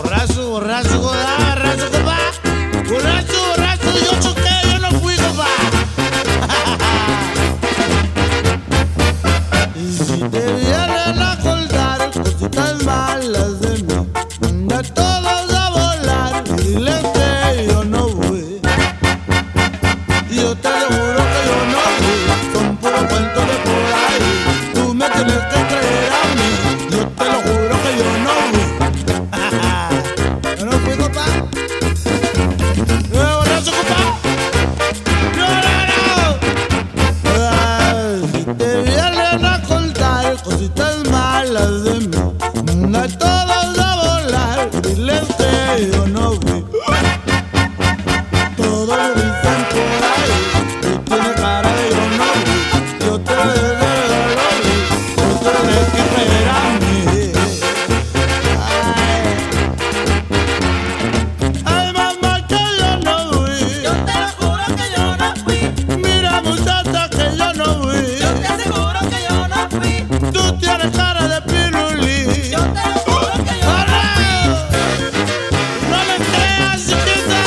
Borracho, compa. Borracho, yo choqué, yo no fui, compa. Y si te vienen a acordar cositas malas de mí, manda todos a volar y diles que yo no voy. Yo te lo juro que yo no fui, son puros cuentos de por ahí. Tú me tienes que creer a mí, yo te lo juro que yo no fui. Yo no fui, compa. Borracho, compa. No. Si te vienen a contar cositas malas de mí, manda todos a volar y diles que yo no fui. Todos lo dicen por ahí, tú tienes cara de yo no fui. Yo te lo vi, tú tienes que creer a mí. Ay, mamá, que yo no fui. Yo te lo juro que yo no fui. Mira, muchacha, que yo no fui. Yo te aseguro que yo no fui. Tú tienes cara de pirulí. Yo te lo juro que yo no fui. No me creas, chiquita.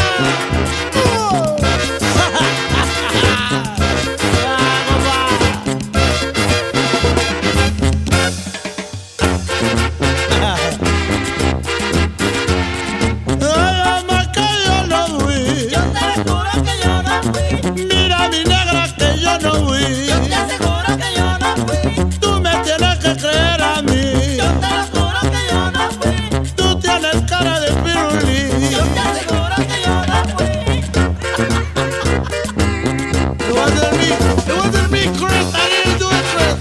Ay, mamá, que yo no fui. Yo te lo juro que yo no fui. Mira, mi negra, que yo no fui. Yo te aseguro que yo no fui. Tú me tienes que creer a mí. Yo te lo juro que yo no fui. Tú tienes cara de pirulí. Yo te aseguro que yo no fui. It wasn't me, Chris. I didn't do it, Chris.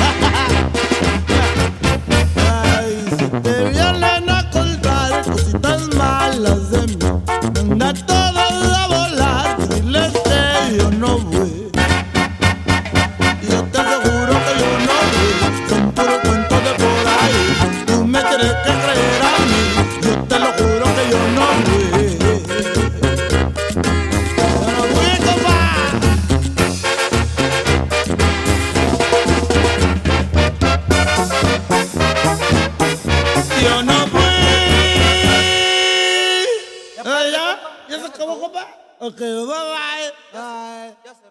Ay, si te vienen a contar cositas malas de mí, manda todos a volar y diles que yo no voy. Yo te aseguro que yo no voy, son puros cuentos de por ahí. Tú me tienes que creer a mí, yo te lo juro que yo no voy. Yo no voy, compa. Yo no fui. ¿Ya? ¿Ya se acabó, compa? Ok, bye bye. Ya sé.